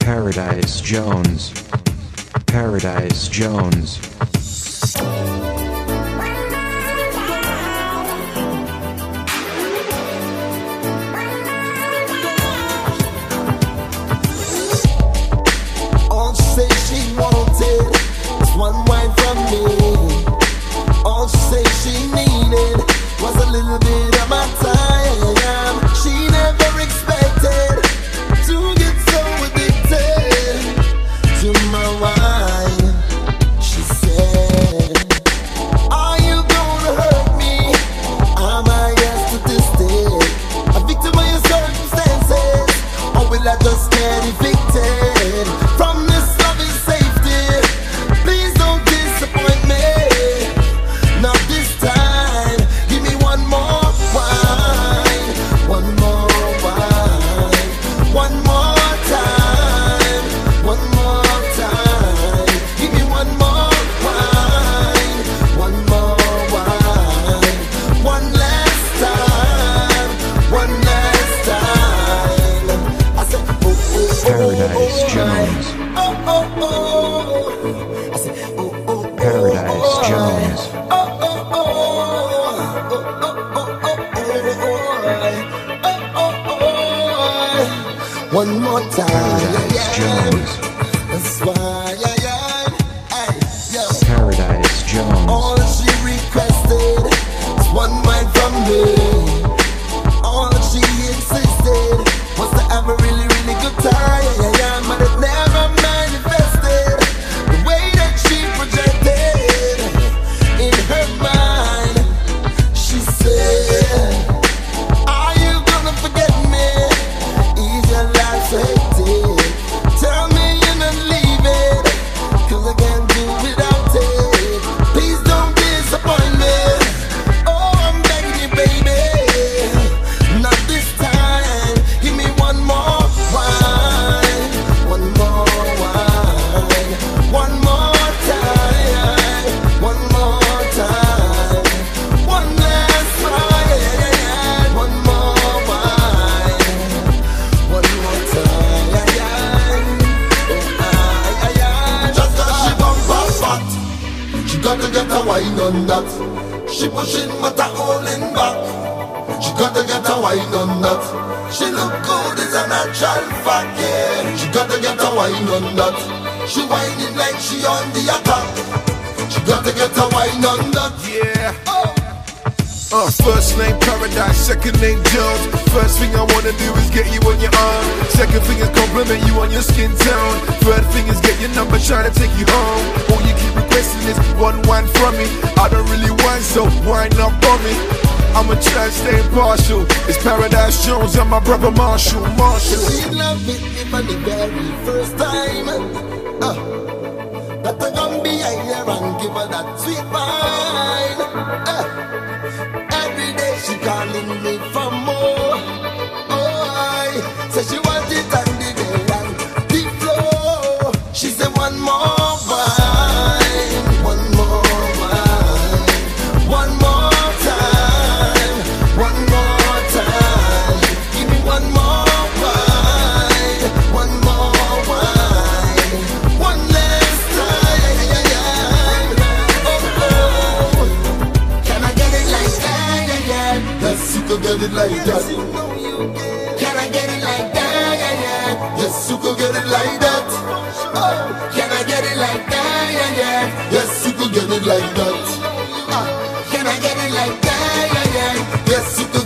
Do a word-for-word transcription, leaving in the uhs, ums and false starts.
Paradise Jones. Paradise Jones. All she say she wanted was one wine from me. All she say she needed was a little bit of my time. She never expected to get so addicted to my wine. She said, are you gonna hurt me? Am I a statistic, a victim of your circumstances, or will I just get evicted from this loving safety? Please don't disappoint me, not this time. Give me one more wine, one more wine, one more time, one more time. Give me one more wine, one more wine, one last time, one last time. I said, oh, oh, oh, Paradise oh, Jones. oh, oh, oh. I said, oh, oh, oh, Paradise oh, Jones. oh, oh, oh, oh, oh, oh, oh, oh, oh. One more time. Paradise Jones. That's why, yeah, yeah. Hey, yo. Paradise Jones. All she requested was one wine from me. All that she insisted was to have a really, really good time. Yeah, yeah, but it never manifested the way that she projected in her mind. She said, are you gonna forget me? Is your life so hectic? Tell me you're not leaving, 'cause I can't do without it. Please don't disappoint me. Oh, I'm begging you, baby, not this time. Give me one more wine, one more wine, one more time, one more time, one last wine, one more wine, one more time. Oh, aye, aye, aye. Just 'cause she bumper fat, she gotta get a wine on that. She pushing but a holding back. She gotta get a wine on that. She look good, it's a natural fact, yeah. She gotta get a wine on that. She whining like she on the attack. She gotta get a wine on that. Yeah. Oh. Uh, first name Paradise, second name Jones. First thing I wanna do is get you on your arm. Second thing is compliment you on your skin tone. Third thing is get your number, trying to take you home. All you keep requesting is one wine from me. I don't really wine, so wine up on me. I'ma try and stay impartial. It's Paradise Jones and my brother Marshall. Marshall. She love it even the very first time. Uh, that I come behind her and give her that sweet wine. Uh, every day she calling me for more. Oh, I say she want it on the day and the floor. She said one more wine, one more wine, one more time, one more time. Give me one more wine, one more wine, one last time. Oh, oh. Can I get it like that? Yeah, yeah. Yes, you can get it like that. Can I get it like that? Yeah, yeah. Yes, you can get it like that. Oh, can I get it like that? Yeah, yeah. Yes, you can get it like that. Uh, can I get it like that? Yeah, yeah. Yes, you can.